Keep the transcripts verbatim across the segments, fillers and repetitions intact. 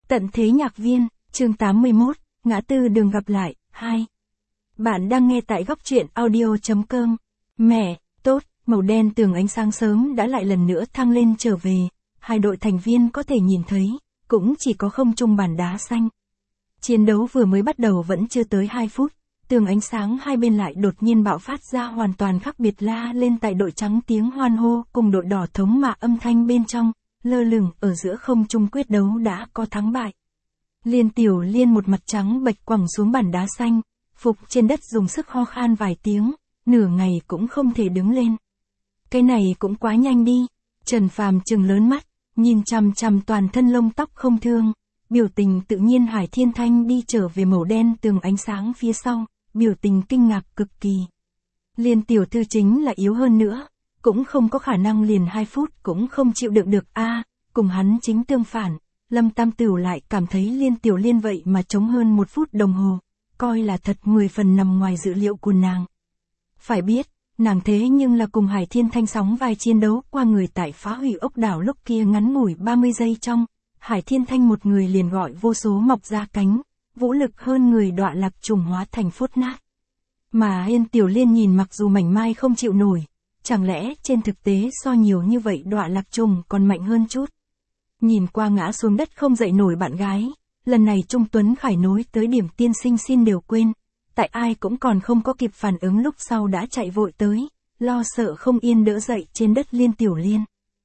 Tận thế nhạc viên, chương tám mươi mốt, ngã tư đường gặp lại, hai. Bạn đang nghe tại góc truyện audio.com. Mẹ, tốt, màu đen tường ánh sáng sớm đã lại lần nữa thăng lên trở về, hai đội thành viên có thể nhìn thấy, cũng chỉ có không trung bàn đá xanh. Chiến đấu vừa mới bắt đầu vẫn chưa tới hai phút, tường ánh sáng hai bên lại đột nhiên bạo phát ra hoàn toàn khác biệt la lên tại đội trắng tiếng hoan hô cùng đội đỏ thống mạ âm thanh bên trong, lơ lửng ở giữa không trung quyết đấu đã có thắng bại. Liên Tiểu Liên một mặt trắng bệch quẳng xuống bàn đá xanh, phục trên đất dùng sức ho khan vài tiếng, nửa ngày cũng không thể đứng lên. Cái này cũng quá nhanh đi, Trần Phàm trừng lớn mắt, nhìn chằm chằm toàn thân lông tóc không thương, biểu tình tự nhiên. Hải Thiên Thanh đi trở về màu đen tường ánh sáng phía sau, biểu tình kinh ngạc cực kỳ. Liên tiểu thư chính là yếu hơn nữa, cũng không có khả năng liền hai phút cũng không chịu đựng được a. À, cùng hắn chính tương phản, Lâm Tam Tửu lại cảm thấy Liên Tiểu Liên vậy mà chống hơn một phút đồng hồ, coi là thật mười phần nằm ngoài dự liệu của nàng. Phải biết, nàng thế nhưng là cùng Hải Thiên Thanh sóng vai chiến đấu qua người tại phá hủy ốc đảo lúc kia ngắn ngủi ba mươi giây trong, Hải Thiên Thanh một người liền gọi vô số mọc ra cánh, vũ lực hơn người đọa lạc trùng hóa thành phốt nát. Mà Liên Tiểu Liên nhìn mặc dù mảnh mai không chịu nổi, chẳng lẽ trên thực tế so nhiều như vậy đọa lạc trùng còn mạnh hơn chút. Nhìn qua ngã xuống đất không dậy nổi bạn gái, lần này Trung Tuấn Khải nối tới điểm tiên sinh xin đều quên, tại ai cũng còn không có kịp phản ứng lúc sau đã chạy vội tới, lo sợ không yên đỡ dậy trên đất Liên Tiểu Liên.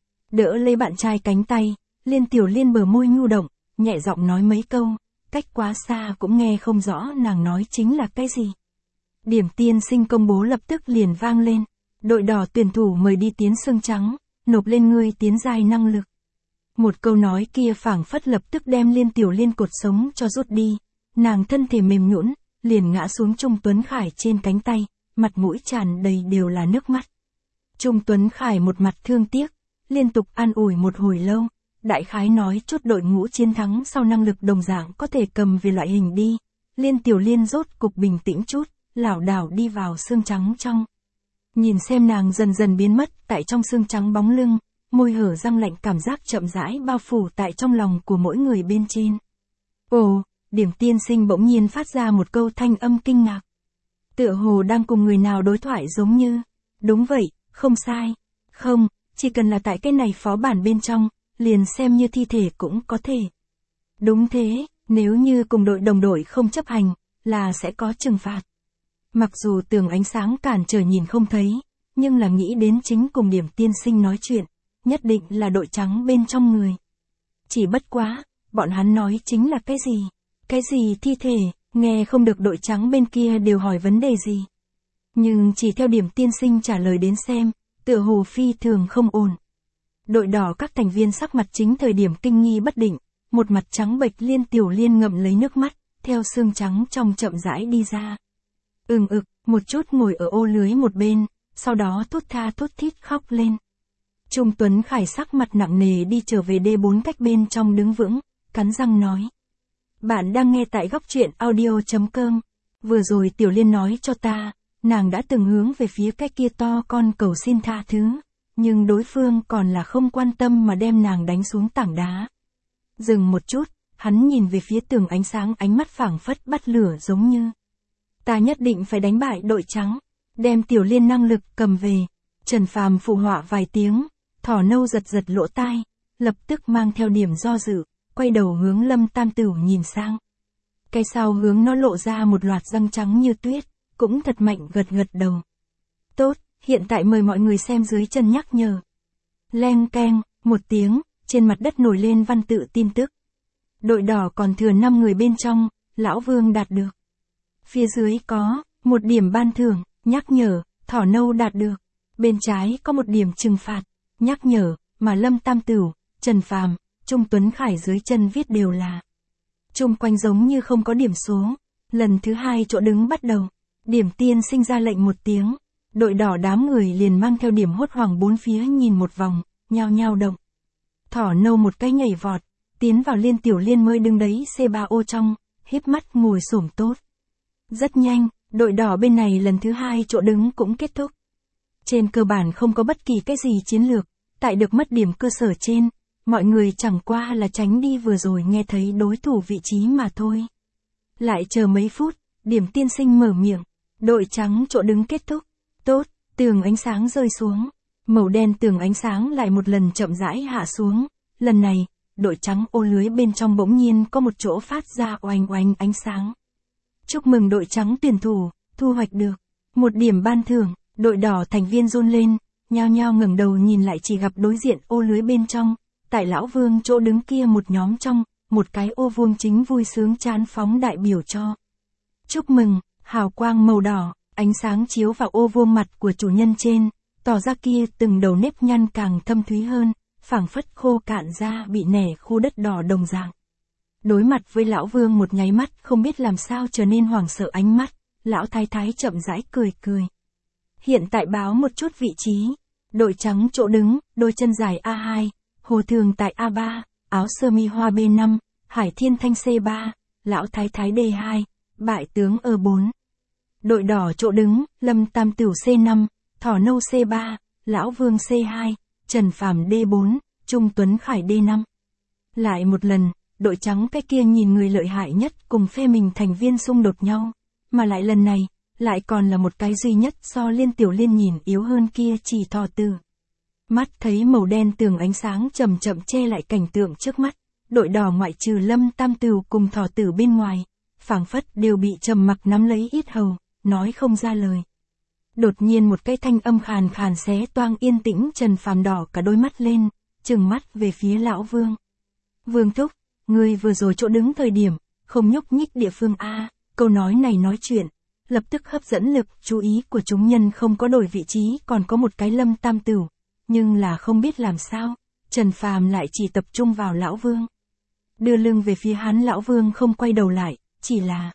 Đỡ lấy bạn trai cánh tay, Liên Tiểu Liên bờ môi nhu động, nhẹ giọng nói mấy câu, cách quá xa cũng nghe không rõ nàng nói chính là cái gì. Điểm tiên sinh công bố lập tức liền vang lên, đội đỏ tuyển thủ mời đi tiến xương trắng, nộp lên ngươi tiến giai năng lực. Một câu nói kia phảng phất lập tức đem Liên Tiểu Liên cột sống cho rút đi, nàng thân thể mềm nhũn, liền ngã xuống Trung Tuấn Khải trên cánh tay, mặt mũi tràn đầy đều là nước mắt. Trung Tuấn Khải một mặt thương tiếc, liên tục an ủi một hồi lâu, đại khái nói chút đội ngũ chiến thắng sau năng lực đồng dạng có thể cầm về loại hình đi. Liên Tiểu Liên rốt cục bình tĩnh chút, lảo đảo đi vào xương trắng trong. Nhìn xem nàng dần dần biến mất tại trong xương trắng bóng lưng, môi hở răng lạnh cảm giác chậm rãi bao phủ tại trong lòng của mỗi người bên trên. Ồ, điểm tiên sinh bỗng nhiên phát ra một câu thanh âm kinh ngạc. Tựa hồ đang cùng người nào đối thoại giống như, đúng vậy, không sai, không, chỉ cần là tại cái này phó bản bên trong, liền xem như thi thể cũng có thể. Đúng thế, nếu như cùng đội đồng đội không chấp hành, là sẽ có trừng phạt. Mặc dù tường ánh sáng cản trở nhìn không thấy, nhưng là nghĩ đến chính cùng điểm tiên sinh nói chuyện, nhất định là đội trắng bên trong người. Chỉ bất quá, bọn hắn nói chính là cái gì? Cái gì thi thể, nghe không được đội trắng bên kia đều hỏi vấn đề gì. Nhưng chỉ theo điểm tiên sinh trả lời đến xem, tựa hồ phi thường không ổn. Đội đỏ các thành viên sắc mặt chính thời điểm kinh nghi bất định, một mặt trắng bệch. Liên Tiểu Liên ngậm lấy nước mắt, theo xương trắng trong chậm rãi đi ra. Ừng ực, một chút ngồi ở ô lưới một bên, sau đó thút tha thút thít khóc lên. Trung Tuấn Khải sắc mặt nặng nề đi trở về đê bốn cách bên trong đứng vững, cắn răng nói. Bạn đang nghe tại góc truyện audio.com. Vừa rồi Tiểu Liên nói cho ta, nàng đã từng hướng về phía cái kia to con cầu xin tha thứ, nhưng đối phương còn là không quan tâm mà đem nàng đánh xuống tảng đá. Dừng một chút, hắn nhìn về phía tường ánh sáng, ánh mắt phảng phất bắt lửa giống như. Ta nhất định phải đánh bại đội trắng, đem Tiểu Liên năng lực cầm về. Trần Phàm phụ họa vài tiếng, thỏ nâu giật giật lỗ tai, lập tức mang theo điểm do dự, quay đầu hướng Lâm Tam Tửu nhìn sang. Cái sau hướng nó lộ ra một loạt răng trắng như tuyết, cũng thật mạnh gật gật đầu. Tốt, hiện tại mời mọi người xem dưới chân nhắc nhở. Leng keng, một tiếng, trên mặt đất nổi lên văn tự tin tức. Đội đỏ còn thừa năm người bên trong, Lão Vương đạt được. Phía dưới có, một điểm ban thưởng, nhắc nhở, thỏ nâu đạt được. Bên trái có một điểm trừng phạt, nhắc nhở, mà Lâm Tam Tửu, Trần Phàm, Trung Tuấn Khải dưới chân viết đều là. Trung quanh giống như không có điểm số. Lần thứ hai chỗ đứng bắt đầu. Điểm tiên sinh ra lệnh một tiếng. Đội đỏ đám người liền mang theo điểm hốt hoảng bốn phía nhìn một vòng, nhao nhao động. Thỏ nâu một cái nhảy vọt, tiến vào Liên Tiểu Liên mới đứng đấy xê ba ô trong, híp mắt ngồi xổm tốt. Rất nhanh, đội đỏ bên này lần thứ hai chỗ đứng cũng kết thúc. Trên cơ bản không có bất kỳ cái gì chiến lược, tại được mất điểm cơ sở trên, mọi người chẳng qua là tránh đi vừa rồi nghe thấy đối thủ vị trí mà thôi. Lại chờ mấy phút, Điểm tiên sinh mở miệng, đội trắng chỗ đứng kết thúc. Tốt, tường ánh sáng rơi xuống. Màu đen tường ánh sáng lại một lần chậm rãi hạ xuống. Lần này, đội trắng ô lưới bên trong bỗng nhiên có một chỗ phát ra oanh oanh ánh sáng. Chúc mừng đội trắng tuyển thủ, thu hoạch được một điểm ban thưởng. Đội đỏ thành viên run lên, nhao nhao ngẩng đầu nhìn lại chỉ gặp đối diện ô lưới bên trong, tại lão Vương chỗ đứng kia một nhóm trong, một cái ô vuông chính vui sướng chán phóng đại biểu cho. Chúc mừng, hào quang màu đỏ, ánh sáng chiếu vào ô vuông mặt của chủ nhân trên, tỏ ra kia từng đầu nếp nhăn càng thâm thúy hơn, phảng phất khô cạn ra bị nẻ khu đất đỏ đồng dạng. Đối mặt với lão Vương một nháy mắt không biết làm sao trở nên hoảng sợ ánh mắt, lão thái thái chậm rãi cười cười. Hiện tại báo một chút vị trí. Đội trắng chỗ đứng, đôi chân dài A hai, Hồ Thường tại A ba, áo sơ mi hoa B năm, Hải Thiên Thanh C ba, lão thái thái D hai, bại tướng E bốn. Đội đỏ chỗ đứng, Lâm Tam Tửu C năm, Thỏ Nâu C ba, lão Vương C hai, Trần Phàm D bốn, Trung Tuấn Khải D năm. Lại một lần, đội trắng cái kia nhìn người lợi hại nhất cùng phe mình thành viên xung đột nhau, mà lại lần này, lại còn là một cái duy nhất so Liên Tiểu Liên nhìn yếu hơn kia chỉ thò từ. Mắt thấy màu đen tường ánh sáng chậm chậm che lại cảnh tượng trước mắt, đội đỏ ngoại trừ Lâm Tam Tửu cùng Thỏ Tử bên ngoài, phảng phất đều bị trầm mặc nắm lấy yết hầu, nói không ra lời. Đột nhiên một cái thanh âm khàn khàn xé toang yên tĩnh. Trần Phàm đỏ cả đôi mắt lên, trừng mắt về phía lão Vương. Vương thúc, ngươi vừa rồi chỗ đứng thời điểm, không nhúc nhích địa phương A, câu nói này nói chuyện, lập tức hấp dẫn lực chú ý của chúng nhân không có đổi vị trí còn có một cái Lâm Tam Tửu, nhưng là không biết làm sao, Trần Phàm lại chỉ tập trung vào lão Vương. Đưa lưng về phía hắn lão Vương không quay đầu lại, chỉ là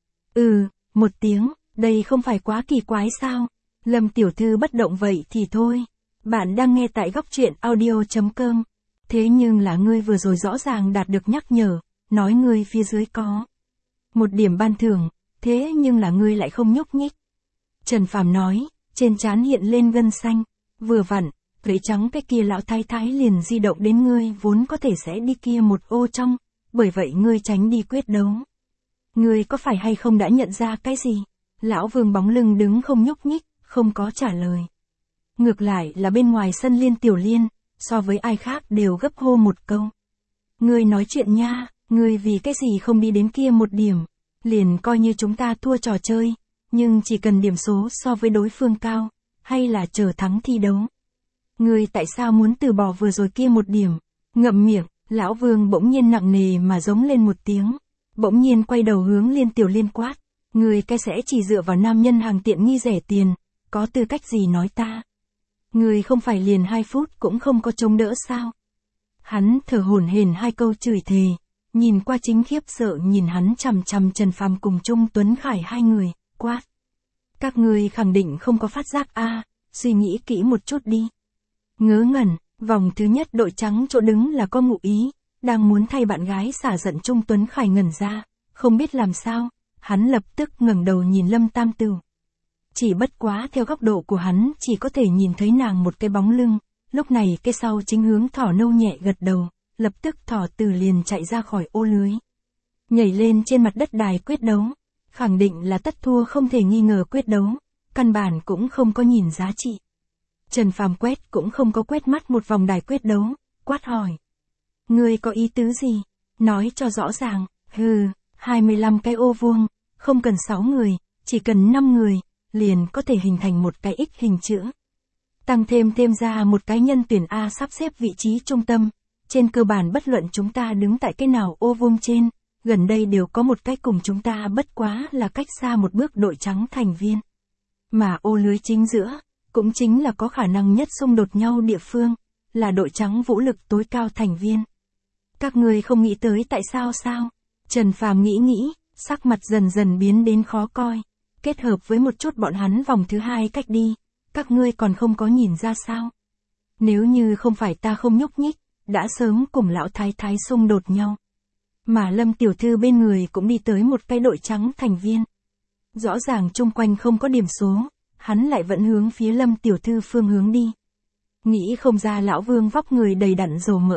ừ, một tiếng, đây không phải quá kỳ quái sao? Lâm tiểu thư bất động vậy thì thôi. Bạn đang nghe tại góc truyện audio chấm com. Thế nhưng là ngươi vừa rồi rõ ràng đạt được nhắc nhở, nói ngươi phía dưới có một điểm ban thưởng, thế nhưng là ngươi lại không nhúc nhích. Trần Phàm nói, trên trán hiện lên gân xanh, vừa vặn, gậy trắng cái kia lão thái thái liền di động đến ngươi vốn có thể sẽ đi kia một ô trong, bởi vậy ngươi tránh đi quyết đấu. Ngươi có phải hay không đã nhận ra cái gì? Lão Vương bóng lưng đứng không nhúc nhích, không có trả lời. Ngược lại là bên ngoài sân Liên Tiểu Liên, so với ai khác đều gấp hô một câu. Ngươi nói chuyện nha, ngươi vì cái gì không đi đến kia một điểm, liền coi như chúng ta thua trò chơi, nhưng chỉ cần điểm số so với đối phương cao, hay là chờ thắng thi đấu. Ngươi tại sao muốn từ bỏ vừa rồi kia một điểm? Ngậm miệng, lão Vương bỗng nhiên nặng nề mà giống lên một tiếng, bỗng nhiên quay đầu hướng Liên Tiểu Liên quát. Ngươi cái sẽ chỉ dựa vào nam nhân hàng tiện nghi rẻ tiền, có tư cách gì nói ta? Ngươi không phải liền hai phút cũng không có chống đỡ sao? Hắn thở hổn hển hai câu chửi thề, nhìn qua chính khiếp sợ nhìn hắn chằm chằm Trần Phàm cùng Trung Tuấn Khải hai người, quát. Các ngươi khẳng định không có phát giác a, suy nghĩ kỹ một chút đi. Ngớ ngẩn, vòng thứ nhất đội trắng chỗ đứng là có ngụ ý, đang muốn thay bạn gái xả giận. Trung Tuấn Khải ngẩn ra, không biết làm sao, hắn lập tức ngẩng đầu nhìn Lâm Tam Tửu. Chỉ bất quá theo góc độ của hắn chỉ có thể nhìn thấy nàng một cái bóng lưng, lúc này cái sau chính hướng Thỏ Nâu nhẹ gật đầu, lập tức Thỏ Tử liền chạy ra khỏi ô lưới. Nhảy lên trên mặt đất đài quyết đấu, khẳng định là tất thua không thể nghi ngờ quyết đấu, căn bản cũng không có nhìn giá trị. Trần Phàm quét cũng không có quét mắt một vòng đài quyết đấu, quát hỏi. Ngươi có ý tứ gì? Nói cho rõ ràng, hừ, hai mươi lăm cái ô vuông, không cần sáu người, chỉ cần năm người, liền có thể hình thành một cái X hình chữ. Tăng thêm thêm ra một cái nhân tuyển A sắp xếp vị trí trung tâm, trên cơ bản bất luận chúng ta đứng tại cái nào ô vuông trên, gần đây đều có một cái cùng chúng ta bất quá là cách xa một bước đội trắng thành viên. Mà ô lưới chính giữa, cũng chính là có khả năng nhất xung đột nhau địa phương, là đội trắng vũ lực tối cao thành viên. Các ngươi không nghĩ tới tại sao sao? Trần Phàm nghĩ nghĩ, sắc mặt dần dần biến đến khó coi, kết hợp với một chút bọn hắn vòng thứ hai cách đi, các ngươi còn không có nhìn ra sao? Nếu như không phải ta không nhúc nhích, đã sớm cùng lão thái thái xung đột nhau. Mà Lâm tiểu thư bên người cũng đi tới một cái đội trắng thành viên. Rõ ràng chung quanh không có điểm số, hắn lại vẫn hướng phía Lâm tiểu thư phương hướng đi. Nghĩ không ra lão Vương vóc người đầy đặn dầu mỡ,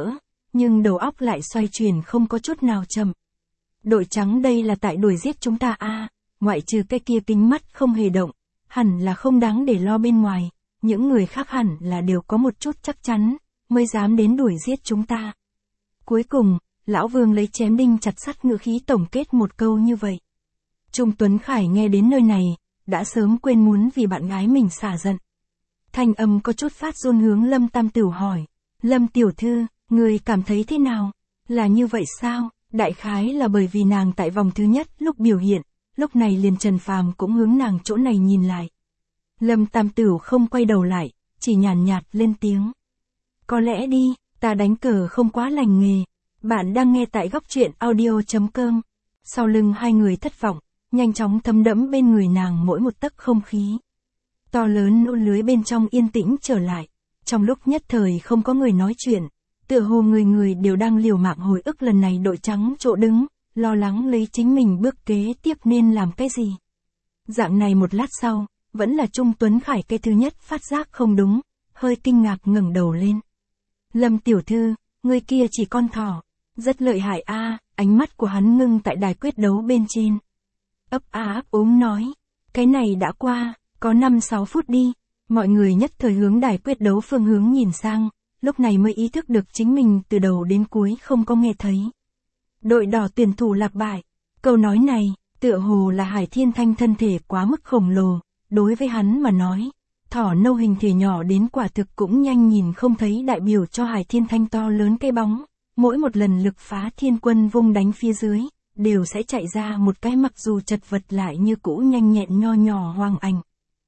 nhưng đầu óc lại xoay chuyển không có chút nào chậm. Đội trắng đây là tại đuổi giết chúng ta à, ngoại trừ cái kia kính mắt không hề động, hẳn là không đáng để lo bên ngoài, những người khác hẳn là đều có một chút chắc chắn, mới dám đến đuổi giết chúng ta. Cuối cùng, Lão Vương lấy chém đinh chặt sắt ngữ khí tổng kết một câu như vậy. Trung Tuấn Khải nghe đến nơi này, đã sớm quên muốn vì bạn gái mình xả giận. Thanh âm có chút phát run hướng Lâm Tam Tửu hỏi, Lâm tiểu thư, người cảm thấy thế nào? Là như vậy sao? Đại khái là bởi vì nàng tại vòng thứ nhất lúc biểu hiện, lúc này liền Trần Phàm cũng hướng nàng chỗ này nhìn lại. Lâm Tam Tửu không quay đầu lại, chỉ nhàn nhạt lên tiếng. Có lẽ đi, ta đánh cờ không quá lành nghề. Bạn đang nghe tại góc truyện audio chấm com. Sau lưng hai người thất vọng, nhanh chóng thấm đẫm bên người nàng mỗi một tấc không khí. To lớn nỗ lưới bên trong yên tĩnh trở lại. Trong lúc nhất thời không có người nói chuyện, tựa hồ người người đều đang liều mạng hồi ức lần này đội trắng chỗ đứng, lo lắng lấy chính mình bước kế tiếp nên làm cái gì. Dạng này một lát sau, vẫn là Trung Tuấn Khải cái thứ nhất phát giác không đúng, hơi kinh ngạc ngẩng đầu lên. Lâm tiểu thư, người kia chỉ con thỏ, rất lợi hại a, ánh mắt của hắn ngưng tại đài quyết đấu bên trên. Ấp a ấp úng nói, cái này đã qua, có năm sáu phút đi, mọi người nhất thời hướng đài quyết đấu phương hướng nhìn sang, lúc này mới ý thức được chính mình từ đầu đến cuối không có nghe thấy. Đội đỏ tuyển thủ lạc bại, câu nói này, tựa hồ là Hải Thiên Thanh thân thể quá mức khổng lồ, đối với hắn mà nói, thỏ nâu hình thể nhỏ đến quả thực cũng nhanh nhìn không thấy đại biểu cho Hải Thiên Thanh to lớn cây bóng, mỗi một lần lực phá thiên quân vung đánh phía dưới, đều sẽ chạy ra một cái mặc dù chật vật lại như cũ nhanh nhẹn nho nhỏ hoàng ảnh.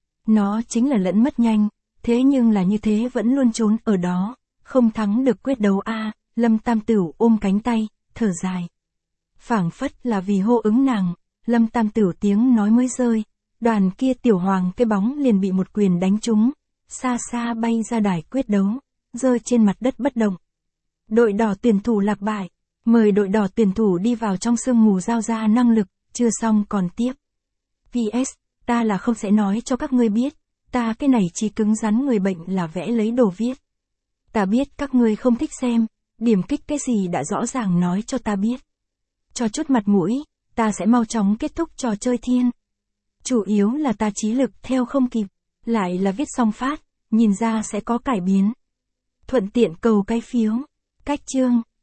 Nó chính là lẫn mất nhanh, thế nhưng là như thế vẫn luôn trốn ở đó, không thắng được quyết đấu a. Lâm Tam Tửu ôm cánh tay, thở dài. Phảng phất là vì hô ứng nàng, Lâm Tam Tửu tiếng nói mới rơi, đoàn kia tiểu hoàng cái bóng liền bị một quyền đánh trúng, xa xa bay ra đài quyết đấu, rơi trên mặt đất bất động. Đội đỏ tuyển thủ lạc bại, mời đội đỏ tuyển thủ đi vào trong sương mù giao ra năng lực, chưa xong còn tiếp. pê ét, ta là không sẽ nói cho các ngươi biết, ta cái này chỉ cứng rắn người bệnh là vẽ lấy đồ viết. Ta biết các ngươi không thích xem, điểm kích cái gì đã rõ ràng nói cho ta biết. Cho chút mặt mũi, ta sẽ mau chóng kết thúc trò chơi thiên. Chủ yếu là ta trí lực theo không kịp, lại là viết xong phát, nhìn ra sẽ có cải biến. Thuận tiện cầu cái phiếu, cách chương.